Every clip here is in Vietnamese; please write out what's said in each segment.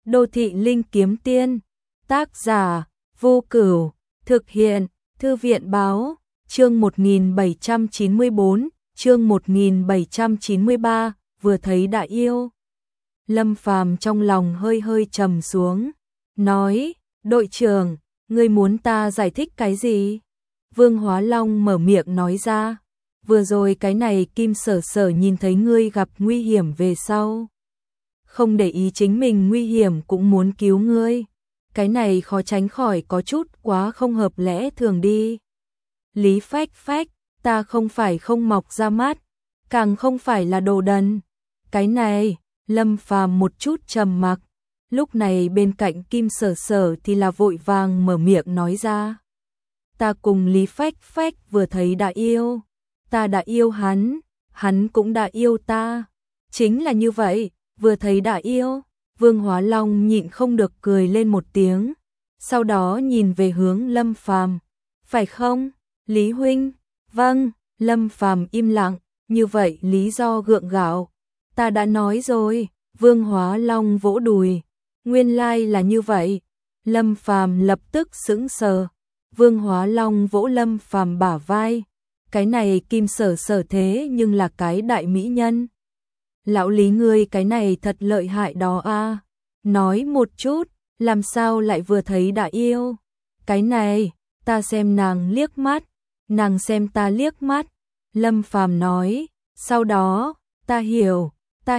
Đô thị linh kiếm tiên, tác giả Vô Cửu, thực hiện Thư viện báo, chương 1794, chương 1793, vừa thấy đã yêu. Lâm Phàm trong lòng hơi hơi trầm xuống, nói, đội trưởng, ngươi muốn ta giải thích cái gì? Vương Hóa Long mở miệng nói ra, vừa rồi cái này Kim Sở Sở nhìn thấy ngươi gặp nguy hiểm về sau. Không để ý chính mình nguy hiểm cũng muốn cứu ngươi. Cái này khó tránh khỏi có chút quá không hợp lẽ thường đi. Lý Phách Phách, ta không phải không mọc ra mắt, càng không phải là đồ đần. Cái này, Lâm Phàm một chút trầm mặc. Lúc này bên cạnh Kim Sở Sở thì là vội vàng mở miệng nói ra. Ta cùng Lý Phách Phách vừa thấy đã yêu. Ta đã yêu hắn cũng đã yêu ta. Chính là như vậy, vừa thấy đã yêu. Vương Hóa Long nhịn không được cười lên một tiếng. Sau đó nhìn về hướng Lâm Phàm. Phải không, Lý huynh? Vâng, Lâm Phàm im lặng. Như vậy lý do gượng gạo. Ta đã nói rồi. Vương Hóa Long vỗ đùi. Nguyên lai là như vậy. Lâm Phàm lập tức sững sờ. Vương Hóa Long vỗ Lâm Phàm bả vai. Cái này Kim Sở Sở thế nhưng là cái đại mỹ nhân. Lão Lý ngươi cái này thật lợi hại đó a. Nói một chút, làm sao lại vừa thấy đã yêu? Cái này, ta xem nàng liếc mắt, nàng xem ta liếc mắt. Lâm Phàm nói, sau đó, ta hiểu.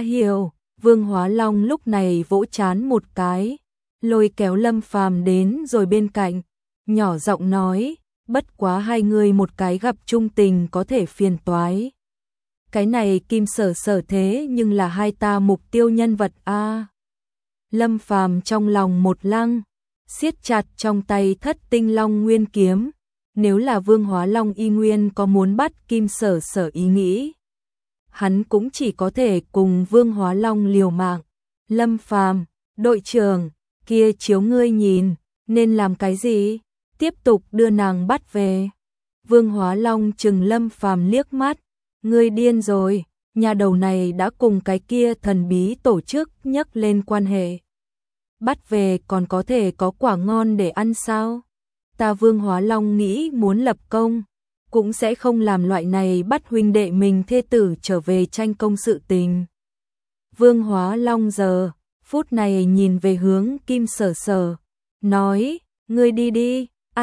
Vương Hóa Long lúc này vỗ trán một cái, lôi kéo Lâm Phàm đến rồi bên cạnh, nhỏ giọng nói, bất quá hai người một cái gặp chung tình có thể phiền toái. Cái này Kim Sở Sở thế nhưng là hai ta mục tiêu nhân vật a. Lâm Phàm trong lòng một lăng, siết chặt trong tay Thất Tinh Long Nguyên kiếm. Nếu là Vương Hóa Long y nguyên có muốn bắt Kim Sở Sở ý nghĩ, hắn cũng chỉ có thể cùng Vương Hóa Long liều mạng. Lâm Phàm, đội trưởng, kia chiếu ngươi nhìn, nên làm cái gì? Tiếp tục đưa nàng bắt về. Vương Hóa Long trừng Lâm Phàm liếc mắt. Ngươi điên rồi, nhà đầu này đã cùng cái kia thần bí tổ chức nhắc lên quan hệ. Bắt về còn có thể có quả ngon để ăn sao? Ta Vương Hóa Long nghĩ muốn lập công, cũng sẽ không làm loại này bắt huynh đệ mình thê tử trở về tranh công sự tình. Vương Hóa Long giờ, phút này nhìn về hướng Kim Sở Sở, nói, ngươi đi đi,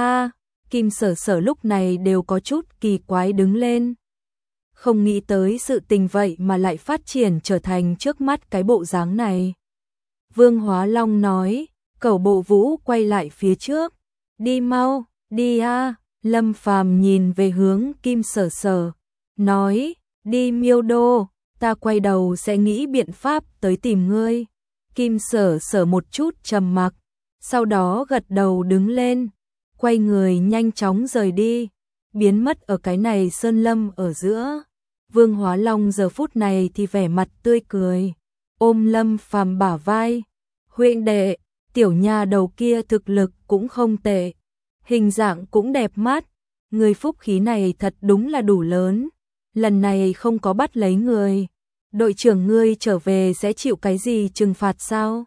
Kim Sở Sở lúc này đều có chút kỳ quái đứng lên. Không nghĩ tới sự tình vậy mà lại phát triển trở thành trước mắt cái bộ dáng này. Vương Hóa Long nói, Cẩu Bộ Vũ quay lại phía trước, đi mau, đi a. Lâm Phàm nhìn về hướng Kim Sở Sở, nói, đi Miêu Đô, ta quay đầu sẽ nghĩ biện pháp tới tìm ngươi. Kim Sở Sở một chút trầm mặc, sau đó gật đầu đứng lên, quay người nhanh chóng rời đi, biến mất ở cái này sơn lâm ở giữa. Vương Hóa Long giờ phút này thì vẻ mặt tươi cười, ôm Lâm Phàm bả vai, huynh đệ, tiểu nha đầu kia thực lực cũng không tệ, hình dạng cũng đẹp mắt, người phúc khí này thật đúng là đủ lớn, lần này không có bắt lấy người, đội trưởng ngươi trở về sẽ chịu cái gì trừng phạt sao?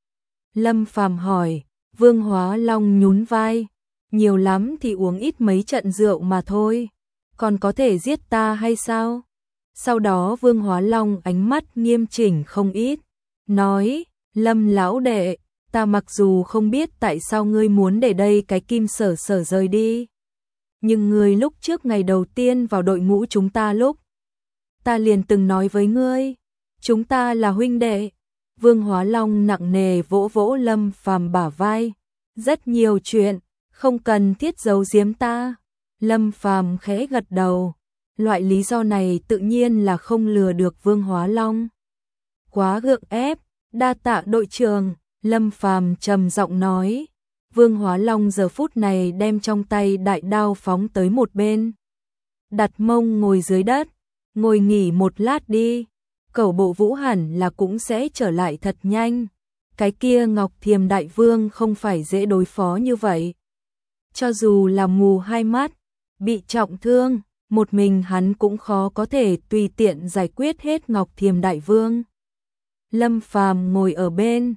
Lâm Phàm hỏi. Vương Hóa Long nhún vai, nhiều lắm thì uống ít mấy trận rượu mà thôi, còn có thể giết ta hay sao? Sau đó Vương Hóa Long ánh mắt nghiêm chỉnh không ít, nói, Lâm lão đệ, ta mặc dù không biết tại sao ngươi muốn để đây cái Kim Sở Sở rời đi, nhưng ngươi lúc trước ngày đầu tiên vào đội ngũ chúng ta lúc, ta liền từng nói với ngươi, chúng ta là huynh đệ. Vương Hóa Long nặng nề vỗ vỗ Lâm Phàm bả vai, rất nhiều chuyện, không cần thiết giấu giếm ta. Lâm Phàm khẽ gật đầu, loại lý do này tự nhiên là không lừa được Vương Hóa Long. Quá gượng ép, đa tạ đội trưởng, Lâm Phàm trầm giọng nói. Vương Hóa Long giờ phút này đem trong tay đại đao phóng tới một bên, đặt mông ngồi dưới đất, ngồi nghỉ một lát đi. Cẩu Bộ Vũ hẳn là cũng sẽ trở lại thật nhanh. Cái kia Ngọc Thiềm Đại Vương không phải dễ đối phó như vậy. Cho dù là mù hai mắt, bị trọng thương, một mình hắn cũng khó có thể tùy tiện giải quyết hết Ngọc Thiềm Đại Vương. Lâm Phàm ngồi ở bên,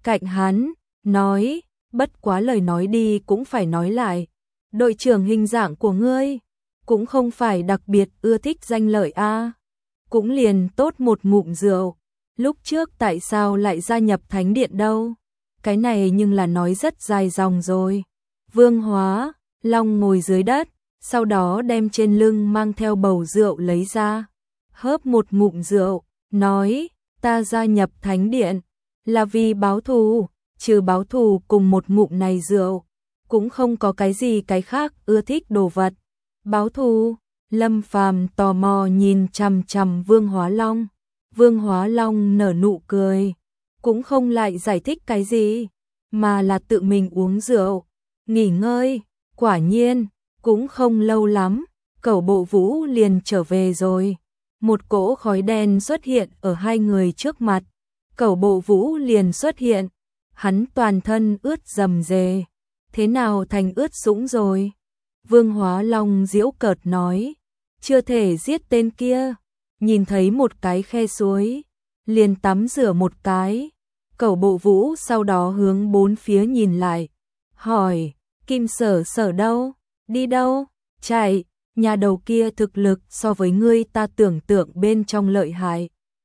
cạnh hắn, nói, bất quá lời nói đi cũng phải nói lại. Đội trưởng hình dạng của ngươi, cũng không phải đặc biệt ưa thích danh lợi a, cũng liền tốt một ngụm rượu. Lúc trước tại sao lại gia nhập thánh điện đâu? Cái này nhưng là nói rất dài dòng rồi. Vương Hóa Long ngồi dưới đất, sau đó đem trên lưng mang theo bầu rượu lấy ra, hớp một ngụm rượu, nói, ta gia nhập thánh điện là vì báo thù, trừ báo thù cùng một ngụm này rượu, cũng không có cái gì cái khác ưa thích đồ vật. Báo thù? Lâm Phàm tò mò nhìn chằm chằm Vương Hóa Long. Vương Hóa Long nở nụ cười, cũng không lại giải thích cái gì, mà là tự mình uống rượu, nghỉ ngơi. Quả nhiên, cũng không lâu lắm, Cẩu Bộ Vũ liền trở về rồi. Một cỗ khói đen xuất hiện ở hai người trước mặt. Cẩu Bộ Vũ liền xuất hiện, hắn toàn thân ướt rầm rề. Thế nào thành ướt sũng rồi? Vương Hóa Long giễu cợt nói, chưa thể giết tên kia. Nhìn thấy một cái khe suối, liền tắm rửa một cái. Cẩu Bộ Vũ sau đó hướng bốn phía nhìn lại, hỏi, Kim Sở Sở đâu? Đi đâu? Chạy. Nhà đầu kia thực lực so với ngươi ta tưởng tượng bên trong lợi hại.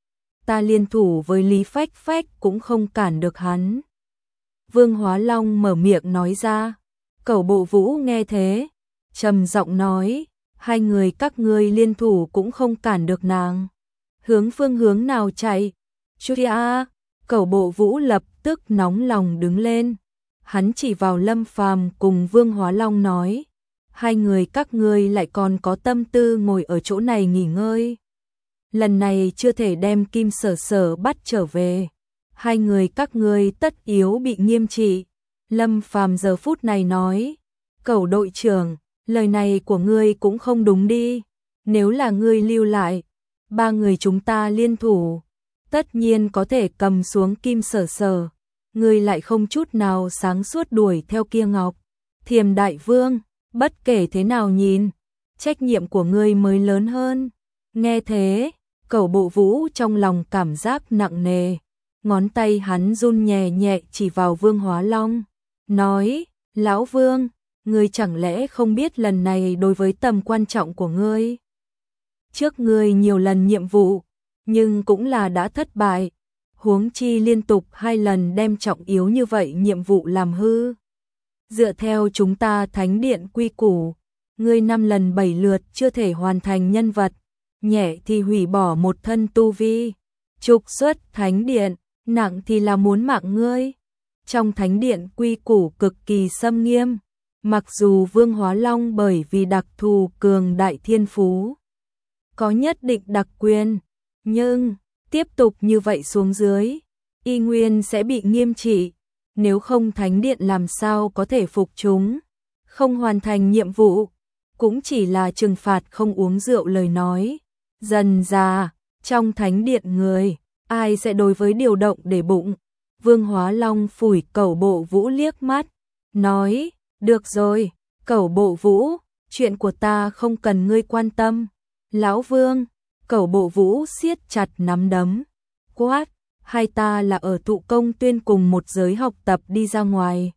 Ta liên thủ với Lý Phách Phách cũng không cản được hắn. Vương Hóa Long mở miệng nói ra. Cẩu Bộ Vũ nghe thế, trầm giọng nói, hai người các ngươi liên thủ cũng không cản được nàng. Hướng phương hướng nào chạy? Chia! Cẩu Bộ Vũ lập tức nóng lòng đứng lên. Hắn chỉ vào Lâm Phàm cùng Vương Hóa Long nói, hai người các ngươi lại còn có tâm tư ngồi ở chỗ này nghỉ ngơi. Lần này chưa thể đem Kim Sở Sở bắt trở về. Hai người các ngươi tất yếu bị nghiêm trị. Lâm Phàm giờ phút này nói, Cẩu đội trưởng, lời này của ngươi cũng không đúng đi. Nếu là ngươi lưu lại, ba người chúng ta liên thủ, tất nhiên có thể cầm xuống Kim Sở Sở. Ngươi lại không chút nào sáng suốt đuổi theo kia Ngọc Thiềm Đại Vương, bất kể thế nào nhìn, trách nhiệm của ngươi mới lớn hơn. Nghe thế, Cẩu Bộ Vũ trong lòng cảm giác nặng nề, ngón tay hắn run nhẹ nhẹ chỉ vào Vương Hóa Long, nói, Lão Vương, ngươi chẳng lẽ không biết lần này đối với tầm quan trọng của ngươi? Trước ngươi nhiều lần nhiệm vụ, nhưng cũng là đã thất bại, huống chi liên tục 2 lần đem trọng yếu như vậy nhiệm vụ làm hư. Dựa theo chúng ta thánh điện quy củ, ngươi 5 lần 7 lượt chưa thể hoàn thành nhân vật, nhẹ thì hủy bỏ một thân tu vi, trục xuất thánh điện, nặng thì là muốn mạng ngươi. Trong thánh điện quy củ cực kỳ xâm nghiêm, mặc dù Vương Hóa Long bởi vì đặc thù cường đại thiên phú, có nhất định đặc quyền, nhưng tiếp tục như vậy xuống dưới, y nguyên sẽ bị nghiêm trị, nếu không thánh điện làm sao có thể phục chúng. Không hoàn thành nhiệm vụ, cũng chỉ là trừng phạt không uống rượu lời nói. Dần dà, trong thánh điện người, ai sẽ đối với điều động để bụng. Vương Hóa Long phủi Cẩu Bộ Vũ liếc mắt, nói, được rồi, Cẩu Bộ Vũ, chuyện của ta không cần ngươi quan tâm. Lão Vương, Cẩu Bộ Vũ siết chặt nắm đấm, quát, hai ta là ở Thụ Công Tuyên cùng một giới học tập đi ra ngoài.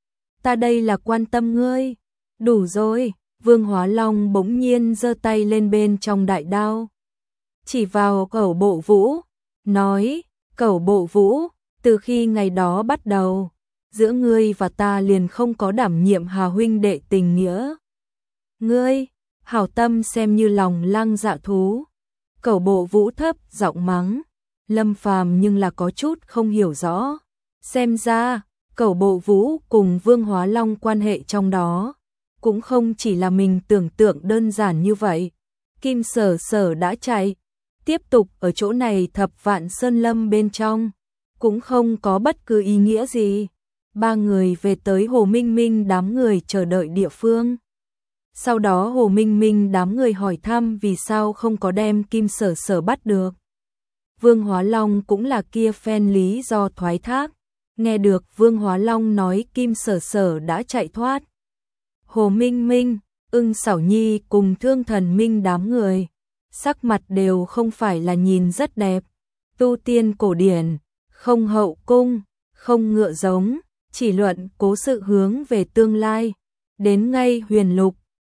Ta đây là quan tâm ngươi. Đủ rồi. Vương Hóa Long bỗng nhiên giơ tay lên bên trong đại đao, chỉ vào Cẩu Bộ Vũ, nói, Cẩu Bộ Vũ, từ khi ngày đó bắt đầu, giữa ngươi và ta liền không có đảm nhiệm hà huynh đệ tình nghĩa. Ngươi, hảo tâm xem như lòng lang dạ thú. Cẩu Bộ Vũ thấp giọng mắng. Lâm Phàm nhưng là có chút không hiểu rõ. Xem ra, Cẩu Bộ Vũ cùng Vương Hóa Long quan hệ trong đó cũng không chỉ là mình tưởng tượng đơn giản như vậy. Kim Sở Sở đã chạy, tiếp tục ở chỗ này Thập Vạn Sơn Lâm bên trong, cũng không có bất cứ ý nghĩa gì. Ba người về tới Hồ Minh Minh đám người chờ đợi địa phương. Sau đó Hồ Minh Minh đám người hỏi thăm vì sao không có đem Kim Sở Sở bắt được. Vương Hóa Long cũng là kia phen lý do thoái thác. Nghe được Vương Hóa Long nói Kim Sở Sở đã chạy thoát, Hồ Minh Minh, Ưng Xảo Nhi cùng Thương Thần Minh đám người, sắc mặt đều không phải là nhìn rất đẹp. Tu tiên cổ điển, không hậu cung, không ngựa giống, chỉ luận cố sự hướng về tương lai. Đến ngay Huyền Lục,